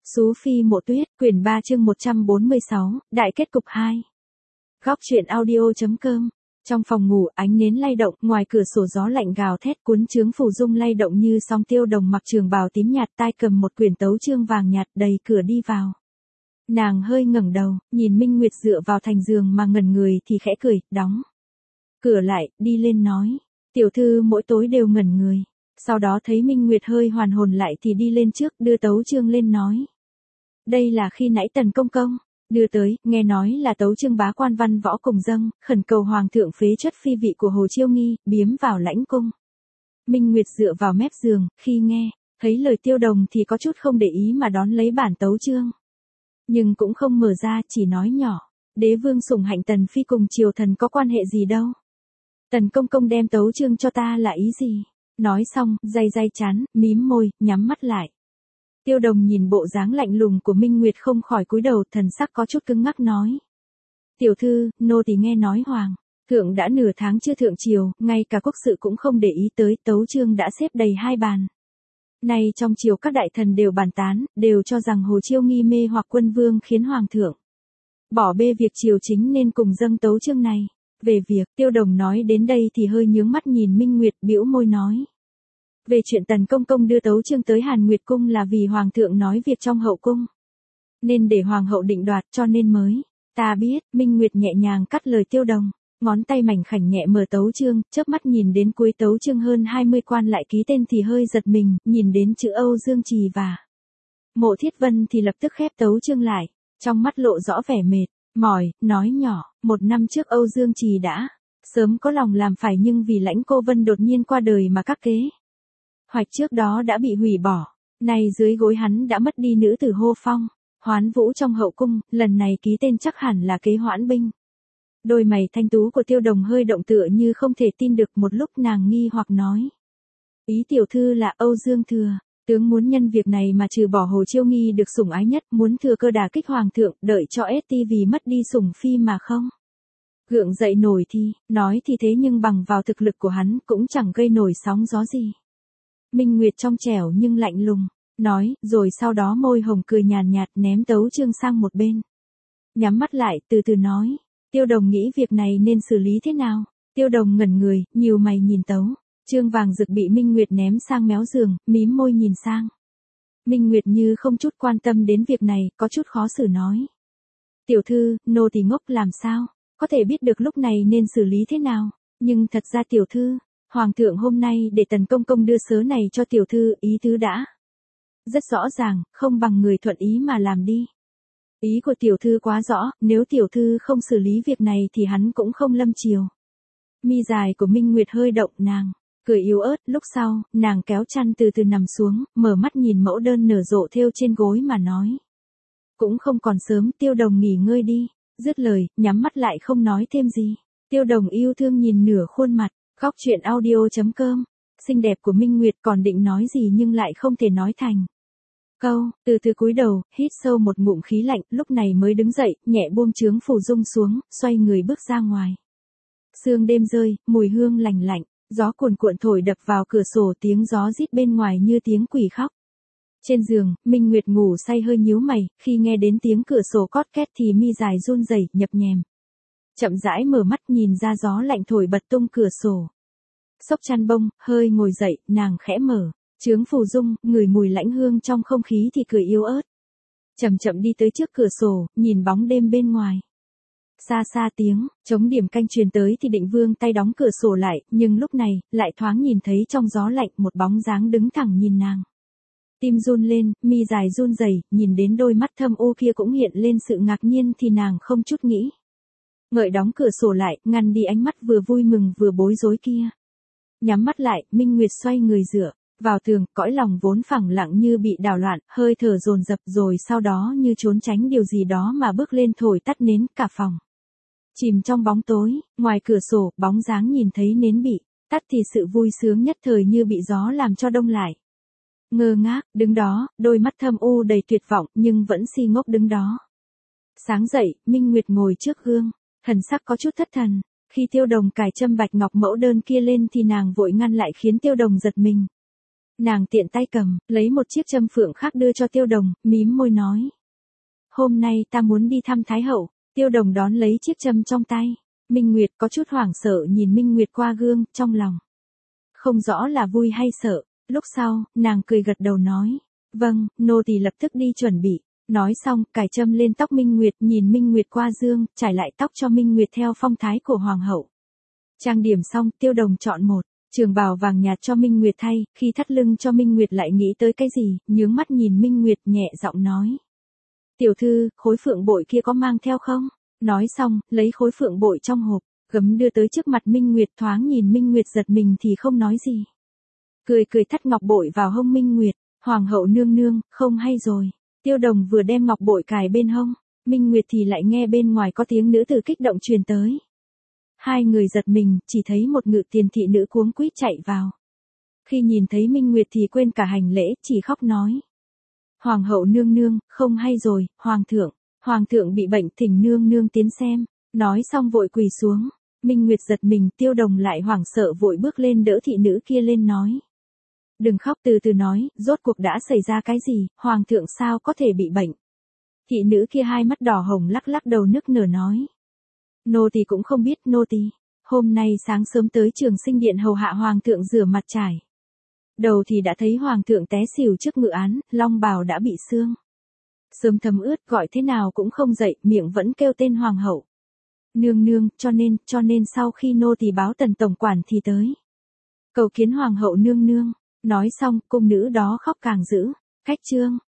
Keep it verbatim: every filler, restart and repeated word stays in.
Sú Phi Mộ Tuyết, quyển ba chương một trăm bốn mươi sáu, đại kết cục hai. Góc truyện audio.com. Trong phòng ngủ, ánh nến lay động, ngoài cửa sổ gió lạnh gào thét, cuốn trướng phù dung lay động như sóng. Tiêu Đồng mặc trường bào tím nhạt, tay cầm một quyển tấu chương vàng nhạt, đẩy cửa đi vào. Nàng hơi ngẩng đầu, nhìn Minh Nguyệt dựa vào thành giường mà ngẩn người thì khẽ cười, đóng cửa lại, đi lên nói. Tiểu thư mỗi tối đều ngẩn người. Sau đó thấy Minh Nguyệt hơi hoàn hồn lại thì đi lên trước, đưa tấu chương lên nói. Đây là khi nãy Tần công công đưa tới, nghe nói là tấu chương bá quan văn võ cùng dâng, khẩn cầu hoàng thượng phế chất phi vị của Hồ Chiêu Nghi, biếm vào lãnh cung. Minh Nguyệt dựa vào mép giường, khi nghe thấy lời Tiêu Đồng thì có chút không để ý mà đón lấy bản tấu chương. Nhưng cũng không mở ra, chỉ nói nhỏ, đế vương sủng hạnh Tần phi cùng triều thần có quan hệ gì đâu. Tần công công đem tấu chương cho ta là ý gì? Nói xong, day day chán, mím môi, nhắm mắt lại. Tiêu Đồng nhìn bộ dáng lạnh lùng của Minh Nguyệt không khỏi cúi đầu, thần sắc có chút cứng ngắc nói. Tiểu thư, nô tỳ nghe nói hoàng thượng đã nửa tháng chưa thượng triều, ngay cả quốc sự cũng không để ý tới, tấu chương đã xếp đầy hai bàn. Nay trong triều các đại thần đều bàn tán, đều cho rằng Hồ Chiêu Nghi mê hoặc quân vương khiến hoàng thượng bỏ bê việc triều chính nên cùng dâng tấu chương này. Về việc Tiêu Đồng nói đến đây thì hơi nhướng mắt nhìn Minh Nguyệt, bĩu môi nói. Về chuyện Tần công công đưa tấu chương tới Hàn Nguyệt cung là vì hoàng thượng nói việc trong hậu cung, nên để hoàng hậu định đoạt cho nên mới. Ta biết. Minh Nguyệt nhẹ nhàng cắt lời Tiêu Đồng, ngón tay mảnh khảnh nhẹ mở tấu chương, chớp mắt nhìn đến cuối tấu chương hơn hai mươi quan lại ký tên thì hơi giật mình, nhìn đến chữ Âu Dương Trì và Mộ Thiết Vân thì lập tức khép tấu chương lại, trong mắt lộ rõ vẻ mệt mỏi, nói nhỏ, một năm trước Âu Dương Trì đã sớm có lòng làm phải nhưng vì Lãnh Cô Vân đột nhiên qua đời mà các kế hoạch trước đó đã bị hủy bỏ. Nay dưới gối hắn đã mất đi nữ tử hô phong hoán vũ trong hậu cung, lần này ký tên chắc hẳn là kế hoãn binh. Đôi mày thanh tú của Tiêu Đồng hơi động tựa như không thể tin được, một lúc nàng nghi hoặc nói. Ý tiểu thư là Âu Dương thừa tướng muốn nhân việc này mà trừ bỏ Hồ Chiêu Nghi được sủng ái nhất, muốn thừa cơ đả kích hoàng thượng, đợi cho ét tê vì mất đi sủng phi mà không gượng dậy nổi thì, nói thì thế nhưng bằng vào thực lực của hắn cũng chẳng gây nổi sóng gió gì. Minh Nguyệt trong trẻo nhưng lạnh lùng, nói, rồi sau đó môi hồng cười nhàn nhạt, ném tấu chương sang một bên. Nhắm mắt lại, từ từ nói, Tiêu Đồng nghĩ việc này nên xử lý thế nào? Tiêu Đồng ngẩn người, nhíu mày nhìn tấu chương vàng rực bị Minh Nguyệt ném sang méo giường, mím môi nhìn sang. Minh Nguyệt như không chút quan tâm đến việc này, có chút khó xử nói. Tiểu thư, nô tỳ ngốc làm sao có thể biết được lúc này nên xử lý thế nào, nhưng thật ra tiểu thư, hoàng thượng hôm nay để Tần công công đưa sớ này cho tiểu thư, ý tứ đã rất rõ ràng, không bằng người thuận ý mà làm đi. Ý của tiểu thư quá rõ, nếu tiểu thư không xử lý việc này thì hắn cũng không lâm triều. Mi dài của Minh Nguyệt hơi động, nàng cười yếu ớt, lúc sau, nàng kéo chăn từ từ nằm xuống, mở mắt nhìn mẫu đơn nở rộ thêu trên gối mà nói. Cũng không còn sớm, Tiêu Đồng nghỉ ngơi đi. Dứt lời, nhắm mắt lại không nói thêm gì. Tiêu Đồng yêu thương nhìn nửa khuôn mặt. Góc truyện audio.com. Xinh đẹp của Minh Nguyệt còn định nói gì nhưng lại không thể nói thành câu, từ từ cúi đầu, hít sâu một ngụm khí lạnh, lúc này mới đứng dậy, nhẹ buông trướng phù dung xuống, xoay người bước ra ngoài. Sương đêm rơi, mùi hương lành lạnh, gió cuồn cuộn thổi đập vào cửa sổ, tiếng gió rít bên ngoài như tiếng quỷ khóc. Trên giường, Minh Nguyệt ngủ say hơi nhíu mày, khi nghe đến tiếng cửa sổ cót két thì mi dài run rẩy, nhập nhèm. Chậm rãi mở mắt nhìn ra gió lạnh thổi bật tung cửa sổ. Xốc chăn bông, hơi ngồi dậy, nàng khẽ mở trướng phù dung, ngửi mùi lãnh hương trong không khí thì cười yếu ớt. Chậm chậm đi tới trước cửa sổ, nhìn bóng đêm bên ngoài. Xa xa tiếng trống điểm canh truyền tới thì định vương tay đóng cửa sổ lại, nhưng lúc này, lại thoáng nhìn thấy trong gió lạnh một bóng dáng đứng thẳng nhìn nàng. Tim run lên, mi dài run rẩy, nhìn đến đôi mắt thâm u kia cũng hiện lên sự ngạc nhiên thì nàng không chút nghĩ ngợi đóng cửa sổ lại, ngăn đi ánh mắt vừa vui mừng vừa bối rối kia. Nhắm mắt lại, Minh Nguyệt xoay người dựa vào tường, cõi lòng vốn phẳng lặng như bị đảo loạn, hơi thở dồn dập, rồi sau đó như trốn tránh điều gì đó mà bước lên thổi tắt nến, cả phòng chìm trong bóng tối. Ngoài cửa sổ, bóng dáng nhìn thấy nến bị tắt thì sự vui sướng nhất thời như bị gió làm cho đông lại. Ngơ ngác, đứng đó, đôi mắt thâm u đầy tuyệt vọng, nhưng vẫn si ngốc đứng đó. Sáng dậy, Minh Nguyệt ngồi trước gương, thần sắc có chút thất thần. Khi Tiêu Đồng cài châm bạch ngọc mẫu đơn kia lên thì nàng vội ngăn lại khiến Tiêu Đồng giật mình. Nàng tiện tay cầm, lấy một chiếc châm phượng khác đưa cho Tiêu Đồng, mím môi nói. Hôm nay ta muốn đi thăm Thái Hậu. Tiêu Đồng đón lấy chiếc châm trong tay. Minh Nguyệt có chút hoảng sợ nhìn Minh Nguyệt qua gương, trong lòng. Không rõ là vui hay sợ. Lúc sau, nàng cười gật đầu nói. Vâng, nô tỳ lập tức đi chuẩn bị. Nói xong, cài châm lên tóc Minh Nguyệt, nhìn Minh Nguyệt qua gương, trải lại tóc cho Minh Nguyệt theo phong thái của Hoàng hậu. Trang điểm xong, Tiêu Đồng chọn một trường bào vàng nhạt cho Minh Nguyệt thay, khi thắt lưng cho Minh Nguyệt lại nghĩ tới cái gì, nhướng mắt nhìn Minh Nguyệt nhẹ giọng nói. Tiểu thư, khối phượng bội kia có mang theo không? Nói xong, lấy khối phượng bội trong hộp, gấm đưa tới trước mặt Minh Nguyệt, thoáng nhìn Minh Nguyệt giật mình thì không nói gì. Cười cười thắt ngọc bội vào hông Minh Nguyệt, Hoàng hậu nương nương, không hay rồi. Tiêu Đồng vừa đem ngọc bội cài bên hông, Minh Nguyệt thì lại nghe bên ngoài có tiếng nữ tử kích động truyền tới. Hai người giật mình, chỉ thấy một ngự tiền thị nữ cuống quýt chạy vào. Khi nhìn thấy Minh Nguyệt thì quên cả hành lễ, chỉ khóc nói. Hoàng hậu nương nương, không hay rồi, Hoàng thượng, Hoàng thượng bị bệnh, thỉnh nương nương tiến xem. Nói xong vội quỳ xuống. Minh Nguyệt giật mình, Tiêu Đồng lại hoảng sợ vội bước lên đỡ thị nữ kia lên nói. Đừng khóc, từ từ nói, rốt cuộc đã xảy ra cái gì, Hoàng thượng sao có thể bị bệnh. Thị nữ kia hai mắt đỏ hồng lắc lắc đầu nức nở nói. Nô tỳ cũng không biết, nô tỳ. Hôm nay sáng sớm tới Trường Sinh điện hầu hạ Hoàng thượng rửa mặt trải. Đầu thì đã thấy Hoàng thượng té xỉu trước ngự án, long bào đã bị xương. Sớm thấm ướt gọi thế nào cũng không dậy, miệng vẫn kêu tên Hoàng hậu. Nương nương, cho nên, cho nên sau khi nô tỳ báo Tần tổng quản thì tới. Cầu kiến Hoàng hậu nương nương. Nói xong, cung nữ đó khóc càng dữ. Khách trương.